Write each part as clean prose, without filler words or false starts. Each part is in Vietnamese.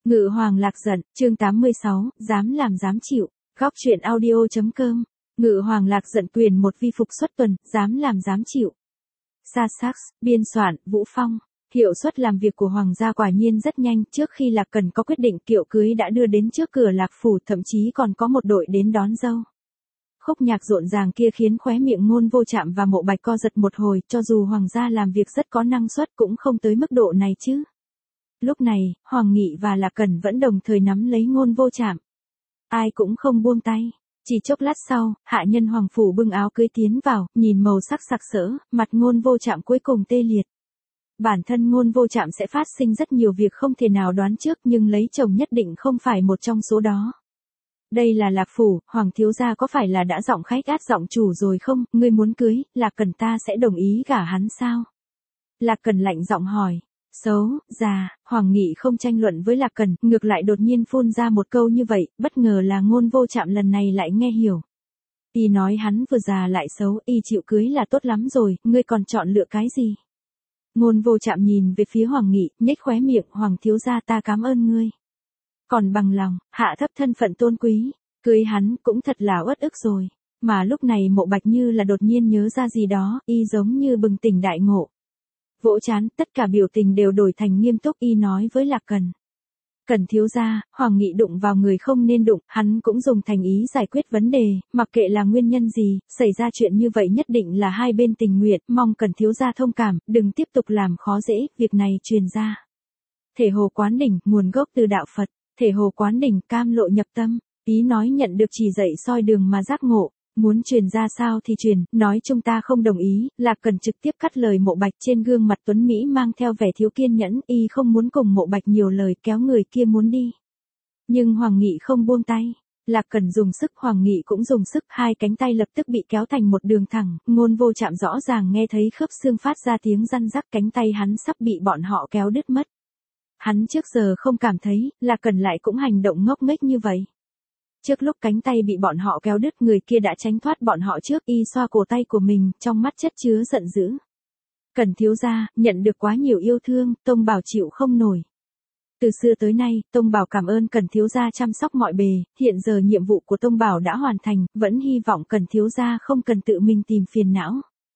Ngự hoàng lạc giận, chương 86, dám làm dám chịu, góc truyện audio.com. Ngự hoàng lạc giận quyền một vi phục xuất tuần, dám làm dám chịu. Sasax, biên soạn, Vũ Phong. Hiệu suất làm việc của hoàng gia quả nhiên rất nhanh, trước khi Lạc Cần có quyết định kiệu cưới đã đưa đến trước cửa Lạc phủ, thậm chí còn có một đội đến đón dâu. Khúc nhạc rộn ràng kia khiến khóe miệng Ngôn Vô Trạm và Mộ Bạch co giật một hồi, cho dù hoàng gia làm việc rất có năng suất cũng không tới mức độ này chứ. Lúc này, Hoàng Nghị và Lạc Cần vẫn đồng thời nắm lấy Ngôn Vô Trạm. Ai cũng không buông tay. Chỉ chốc lát sau, hạ nhân hoàng phủ bưng áo cưới tiến vào, nhìn màu sắc sặc sỡ, mặt Ngôn Vô Trạm cuối cùng tê liệt. Bản thân Ngôn Vô Trạm sẽ phát sinh rất nhiều việc không thể nào đoán trước, nhưng lấy chồng nhất định không phải một trong số đó. Đây là Lạc phủ, Hoàng thiếu gia có phải là đã giọng khách át giọng chủ rồi không? Ngươi muốn cưới, Lạc Cần ta sẽ đồng ý gả hắn sao? Lạc Cần lạnh giọng hỏi. Xấu, già, Hoàng Nghị không tranh luận với Lạc Cần, ngược lại đột nhiên phun ra một câu như vậy, bất ngờ là Ngôn Vô Trạm lần này lại nghe hiểu. Y nói hắn vừa già lại xấu, y chịu cưới là tốt lắm rồi, ngươi còn chọn lựa cái gì? Ngôn Vô Trạm nhìn về phía Hoàng Nghị, nhếch khóe miệng, Hoàng thiếu gia ta cảm ơn ngươi. Còn bằng lòng, hạ thấp thân phận tôn quý, cưới hắn cũng thật là uất ức rồi. Mà lúc này Mộ Bạch như là đột nhiên nhớ ra gì đó, y giống như bừng tỉnh đại ngộ. Vỗ chán, tất cả biểu tình đều đổi thành nghiêm túc, y nói với Lạc Cần. Cần thiếu gia, Hoàng Nghị đụng vào người không nên đụng, hắn cũng dùng thành ý giải quyết vấn đề, mặc kệ là nguyên nhân gì, xảy ra chuyện như vậy nhất định là hai bên tình nguyện, mong Cần thiếu gia thông cảm, đừng tiếp tục làm khó dễ, việc này truyền ra. Thể Hồ Quán Đỉnh, nguồn gốc từ đạo Phật, Thể Hồ Quán Đỉnh, cam lộ nhập tâm, ý nói nhận được chỉ dạy soi đường mà giác ngộ. Muốn truyền ra sao thì truyền, nói chúng ta không đồng ý, Lạc Cần trực tiếp cắt lời Mộ Bạch, trên gương mặt tuấn Mỹ mang theo vẻ thiếu kiên nhẫn, y không muốn cùng Mộ Bạch nhiều lời, kéo người kia muốn đi. Nhưng Hoàng Nghị không buông tay, Lạc Cần dùng sức, Hoàng Nghị cũng dùng sức, hai cánh tay lập tức bị kéo thành một đường thẳng, Ngôn Vô Trạm rõ ràng nghe thấy khớp xương phát ra tiếng răn rắc, cánh tay hắn sắp bị bọn họ kéo đứt mất. Hắn trước giờ không cảm thấy, Lạc Cần lại cũng hành động ngốc nghếch như vậy. Trước lúc cánh tay bị bọn họ kéo đứt, người kia đã tránh thoát bọn họ trước, y xoa cổ tay của mình, trong mắt chất chứa giận dữ. Cần thiếu gia, nhận được quá nhiều yêu thương, Tông Bảo chịu không nổi. Từ xưa tới nay, Tông Bảo cảm ơn Cần thiếu gia chăm sóc mọi bề, hiện giờ nhiệm vụ của Tông Bảo đã hoàn thành, vẫn hy vọng Cần thiếu gia không cần tự mình tìm phiền não.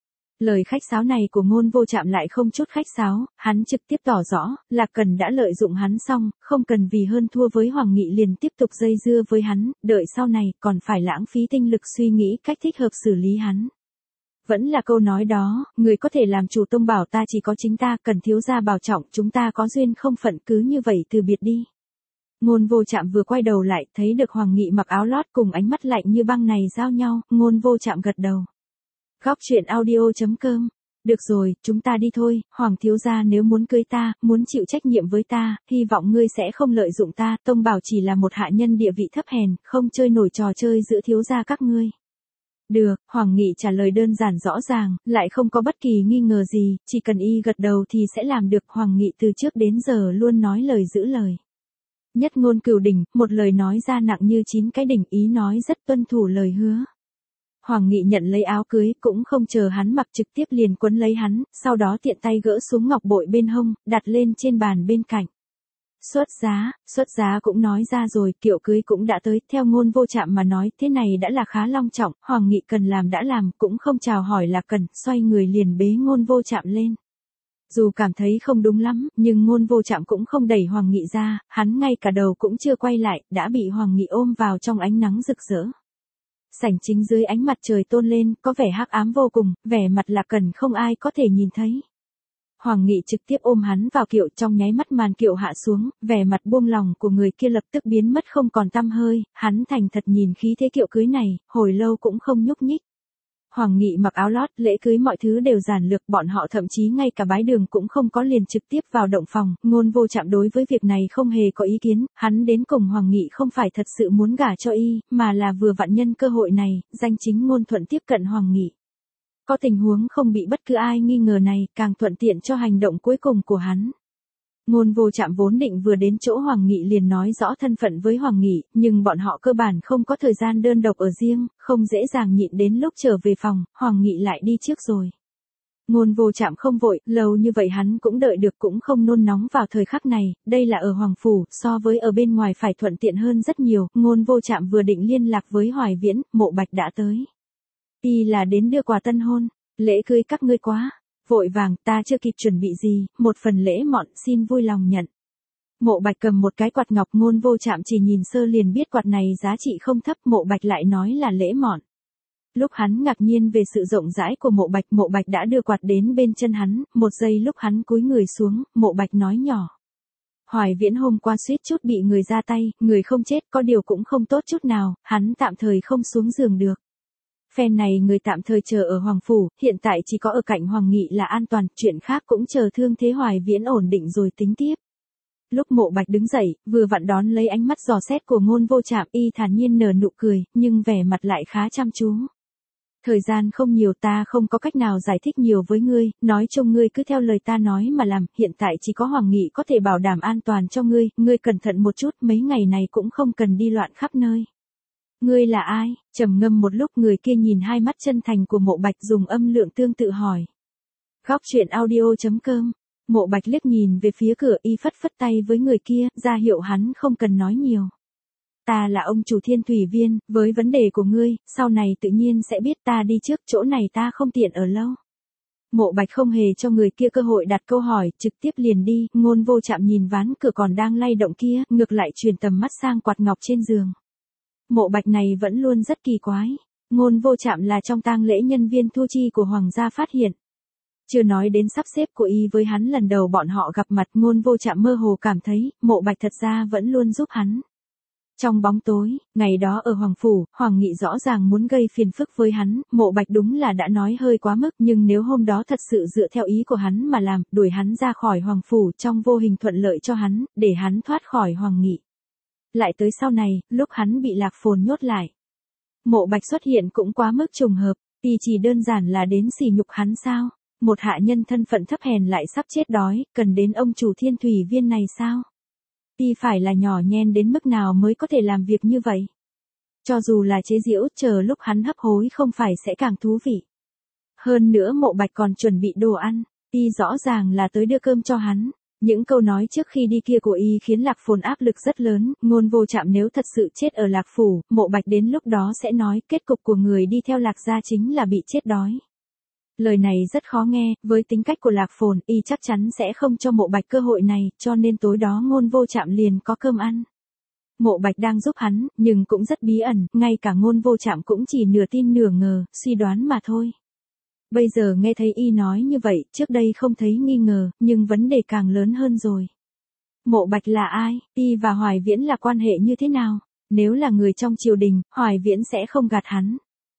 Lời khách sáo này của Ngôn Vô Trạm lại không chút khách sáo, hắn trực tiếp tỏ rõ, Lạc Cần đã lợi dụng hắn xong, không cần vì hơn thua với Hoàng Nghị liền tiếp tục dây dưa với hắn, đợi sau này còn phải lãng phí tinh lực suy nghĩ cách thích hợp xử lý hắn. Vẫn là câu nói đó, người có thể làm chủ Tông Bảo ta chỉ có chính ta, Cần thiếu gia bảo trọng, chúng ta có duyên không phận, cứ như vậy từ biệt đi. Ngôn Vô Trạm vừa quay đầu lại, thấy được Hoàng Nghị mặc áo lót cùng ánh mắt lạnh như băng này giao nhau, Ngôn Vô Trạm gật đầu. Góc truyện audio.com. Được rồi, chúng ta đi thôi, Hoàng thiếu gia nếu muốn cưới ta, muốn chịu trách nhiệm với ta, hy vọng ngươi sẽ không lợi dụng ta, Tông Bảo chỉ là một hạ nhân địa vị thấp hèn, không chơi nổi trò chơi giữa thiếu gia các ngươi. Được, Hoàng Nghị trả lời đơn giản rõ ràng, lại không có bất kỳ nghi ngờ gì, chỉ cần y gật đầu thì sẽ làm được, Hoàng Nghị từ trước đến giờ luôn nói lời giữ lời. Nhất ngôn cửu đỉnh, một lời nói ra nặng như 9 cái đỉnh, ý nói rất tuân thủ lời hứa. Hoàng Nghị nhận lấy áo cưới, cũng không chờ hắn mặc trực tiếp liền quấn lấy hắn, sau đó tiện tay gỡ xuống ngọc bội bên hông, đặt lên trên bàn bên cạnh. Xuất giá cũng nói ra rồi, kiệu cưới cũng đã tới, theo Ngôn Vô Trạm mà nói, thế này đã là khá long trọng, Hoàng Nghị cần làm đã làm, cũng không chào hỏi là cần, xoay người liền bế Ngôn Vô Trạm lên. Dù cảm thấy không đúng lắm, nhưng Ngôn Vô Trạm cũng không đẩy Hoàng Nghị ra, hắn ngay cả đầu cũng chưa quay lại, đã bị Hoàng Nghị ôm vào trong ánh nắng rực rỡ. Sảnh chính dưới ánh mặt trời tôn lên, có vẻ hắc ám vô cùng, vẻ mặt Lạc Cần không ai có thể nhìn thấy. Hoàng Nghị trực tiếp ôm hắn vào kiệu, trong nháy mắt màn kiệu hạ xuống, vẻ mặt buông lòng của người kia lập tức biến mất không còn tăm hơi, hắn thành thật nhìn khí thế kiệu cưới này, hồi lâu cũng không nhúc nhích. Hoàng Nghị mặc áo lót, lễ cưới mọi thứ đều giản lược, bọn họ thậm chí ngay cả bái đường cũng không có, liền trực tiếp vào động phòng, Ngôn Vô Trạm đối với việc này không hề có ý kiến, hắn đến cùng Hoàng Nghị không phải thật sự muốn gả cho y, mà là vừa vặn nhân cơ hội này, danh chính ngôn thuận tiếp cận Hoàng Nghị. Có tình huống không bị bất cứ ai nghi ngờ này, càng thuận tiện cho hành động cuối cùng của hắn. Ngôn Vô Trạm vốn định vừa đến chỗ Hoàng Nghị liền nói rõ thân phận với Hoàng Nghị, nhưng bọn họ cơ bản không có thời gian đơn độc ở riêng, không dễ dàng nhịn đến lúc trở về phòng, Hoàng Nghị lại đi trước rồi. Ngôn Vô Trạm không vội, lâu như vậy hắn cũng đợi được cũng không nôn nóng vào thời khắc này, đây là ở Hoàng Phủ, so với ở bên ngoài phải thuận tiện hơn rất nhiều, Ngôn Vô Trạm vừa định liên lạc với Hoài Viễn, Mộ Bạch đã tới. Y là đến đưa quà tân hôn, lễ cưới các ngươi quá, vội vàng, ta chưa kịp chuẩn bị gì, một phần lễ mọn, xin vui lòng nhận. Mộ Bạch cầm một cái quạt ngọc, Ngôn Vô Trạm chỉ nhìn sơ liền biết quạt này giá trị không thấp, Mộ Bạch lại nói là lễ mọn. Lúc hắn ngạc nhiên về sự rộng rãi của Mộ Bạch đã đưa quạt đến bên chân hắn, một giây lúc hắn cúi người xuống, Mộ Bạch nói nhỏ. Hoài Viễn hôm qua suýt chút bị người ra tay, người không chết, có điều cũng không tốt chút nào, hắn tạm thời không xuống giường được. Phen này người tạm thời chờ ở Hoàng Phủ, hiện tại chỉ có ở cạnh Hoàng Nghị là an toàn, chuyện khác cũng chờ thương thế Hoài Viễn ổn định rồi tính tiếp. Lúc Mộ Bạch đứng dậy, vừa vặn đón lấy ánh mắt dò xét của Ngôn Vô Trạm, y thản nhiên nở nụ cười, nhưng vẻ mặt lại khá chăm chú. Thời gian không nhiều, ta không có cách nào giải thích nhiều với ngươi, nói chung ngươi cứ theo lời ta nói mà làm, hiện tại chỉ có Hoàng Nghị có thể bảo đảm an toàn cho ngươi cẩn thận một chút, mấy ngày này cũng không cần đi loạn khắp nơi. Ngươi là ai? Trầm ngâm một lúc, người kia nhìn hai mắt chân thành của Mộ Bạch dùng âm lượng tương tự hỏi. Góc truyện audio.com. Mộ Bạch liếc nhìn về phía cửa, y phất phất tay với người kia, ra hiệu hắn không cần nói nhiều. Ta là ông chủ Thiên Thủy Viên, với vấn đề của ngươi, sau này tự nhiên sẽ biết, ta đi trước, chỗ này ta không tiện ở lâu. Mộ Bạch không hề cho người kia cơ hội đặt câu hỏi, trực tiếp liền đi, Ngôn Vô Trạm nhìn ván cửa còn đang lay động kia, ngược lại truyền tầm mắt sang quạt ngọc trên giường. Mộ Bạch này vẫn luôn rất kỳ quái. Ngôn Vô Trạm là trong tang lễ nhân viên thu chi của Hoàng gia phát hiện. Chưa nói đến sắp xếp của y với hắn lần đầu bọn họ gặp mặt, Ngôn Vô Trạm mơ hồ cảm thấy, Mộ Bạch thật ra vẫn luôn giúp hắn. Trong bóng tối, ngày đó ở Hoàng Phủ, Hoàng Nghị rõ ràng muốn gây phiền phức với hắn, Mộ Bạch đúng là đã nói hơi quá mức, nhưng nếu hôm đó thật sự dựa theo ý của hắn mà làm, đuổi hắn ra khỏi Hoàng Phủ, trong vô hình thuận lợi cho hắn, để hắn thoát khỏi Hoàng Nghị. Lại tới sau này, lúc hắn bị Lạc Phồn nhốt lại. Mộ Bạch xuất hiện cũng quá mức trùng hợp, y chỉ đơn giản là đến sỉ nhục hắn sao? Một hạ nhân thân phận thấp hèn lại sắp chết đói, cần đến ông chủ Thiên Thủy Viên này sao? Y phải là nhỏ nhen đến mức nào mới có thể làm việc như vậy? Cho dù là chế giễu, chờ lúc hắn hấp hối không phải sẽ càng thú vị. Hơn nữa Mộ Bạch còn chuẩn bị đồ ăn, y rõ ràng là tới đưa cơm cho hắn. Những câu nói trước khi đi kia của y khiến Lạc Phồn áp lực rất lớn, Ngôn Vô Trạm nếu thật sự chết ở Lạc Phủ, Mộ Bạch đến lúc đó sẽ nói kết cục của người đi theo Lạc gia chính là bị chết đói. Lời này rất khó nghe, với tính cách của Lạc Phồn, y chắc chắn sẽ không cho Mộ Bạch cơ hội này, cho nên tối đó Ngôn Vô Trạm liền có cơm ăn. Mộ Bạch đang giúp hắn, nhưng cũng rất bí ẩn, ngay cả Ngôn Vô Trạm cũng chỉ nửa tin nửa ngờ, suy đoán mà thôi. Bây giờ nghe thấy y nói như vậy, trước đây không thấy nghi ngờ, nhưng vấn đề càng lớn hơn rồi. Mộ Bạch là ai? Y và Hoài Viễn là quan hệ như thế nào? Nếu là người trong triều đình, Hoài Viễn sẽ không gạt hắn.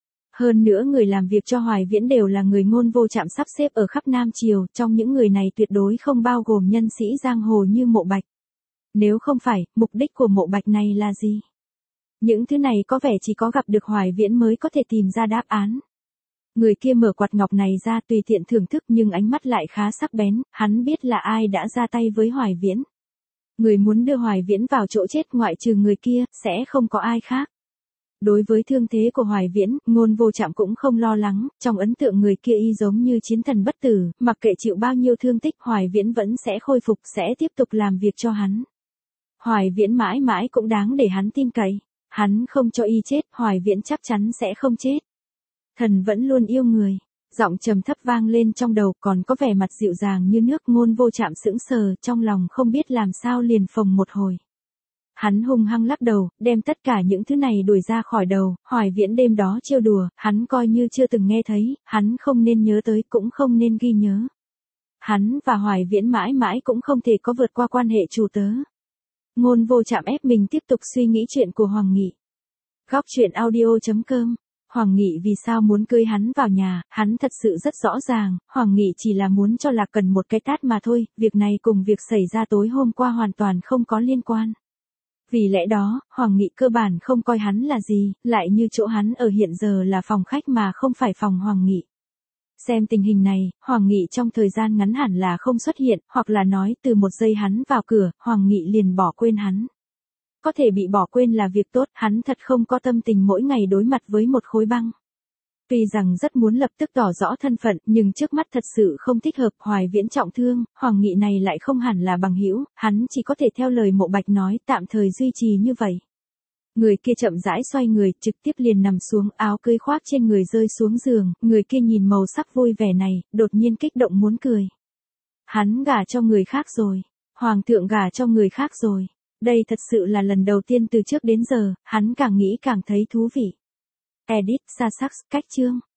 Hơn nữa người làm việc cho Hoài Viễn đều là người Ngôn Vô Trạm sắp xếp ở khắp Nam Triều, trong những người này tuyệt đối không bao gồm nhân sĩ giang hồ như Mộ Bạch. Nếu không phải, mục đích của Mộ Bạch này là gì? Những thứ này có vẻ chỉ có gặp được Hoài Viễn mới có thể tìm ra đáp án. Người kia mở quạt ngọc này ra tùy tiện thưởng thức nhưng ánh mắt lại khá sắc bén, hắn biết là ai đã ra tay với Hoài Viễn. Người muốn đưa Hoài Viễn vào chỗ chết ngoại trừ người kia, sẽ không có ai khác. Đối với thương thế của Hoài Viễn, Ngôn Vô Trạm cũng không lo lắng, trong ấn tượng người kia y giống như chiến thần bất tử, mặc kệ chịu bao nhiêu thương tích Hoài Viễn vẫn sẽ khôi phục, sẽ tiếp tục làm việc cho hắn. Hoài Viễn mãi mãi cũng đáng để hắn tin cậy, hắn không cho y chết, Hoài Viễn chắc chắn sẽ không chết. Thần vẫn luôn yêu người. Giọng trầm thấp vang lên trong đầu, còn có vẻ mặt dịu dàng như nước. Ngôn Vô Trạm sững sờ, trong lòng không biết làm sao liền phồng một hồi. Hắn hung hăng lắc đầu, đem tất cả những thứ này đuổi ra khỏi đầu, Hoài Viễn đêm đó trêu đùa, hắn coi như chưa từng nghe thấy, hắn không nên nhớ tới, cũng không nên ghi nhớ. Hắn và Hoài Viễn mãi mãi cũng không thể có vượt qua quan hệ chủ tớ. Ngôn Vô Trạm ép mình tiếp tục suy nghĩ chuyện của Hoàng Nghị. Góc truyện audio.com. Hoàng Nghị vì sao muốn cưới hắn vào nhà, hắn thật sự rất rõ ràng, Hoàng Nghị chỉ là muốn cho Lạc Cần một cái tát mà thôi, việc này cùng việc xảy ra tối hôm qua hoàn toàn không có liên quan. Vì lẽ đó, Hoàng Nghị cơ bản không coi hắn là gì, lại như chỗ hắn ở hiện giờ là phòng khách mà không phải phòng Hoàng Nghị. Xem tình hình này, Hoàng Nghị trong thời gian ngắn hẳn là không xuất hiện, hoặc là nói từ một giây hắn vào cửa, Hoàng Nghị liền bỏ quên hắn. Có thể bị bỏ quên là việc tốt, hắn thật không có tâm tình mỗi ngày đối mặt với một khối băng. Tuy rằng rất muốn lập tức tỏ rõ thân phận, nhưng trước mắt thật sự không thích hợp. Hoài Viễn trọng thương, Hoàng Nghị này lại không hẳn là bằng hữu, hắn chỉ có thể theo lời Mộ Bạch nói, tạm thời duy trì như vậy. Người kia chậm rãi xoay người, trực tiếp liền nằm xuống, áo cưới khoác trên người rơi xuống giường, người kia nhìn màu sắc vui vẻ này, đột nhiên kích động muốn cười. Hắn gả cho người khác rồi. Hoàng thượng gả cho người khác rồi. Đây thật sự là lần đầu tiên từ trước đến giờ, hắn càng nghĩ càng thấy thú vị. Edit Sasax, cách chương.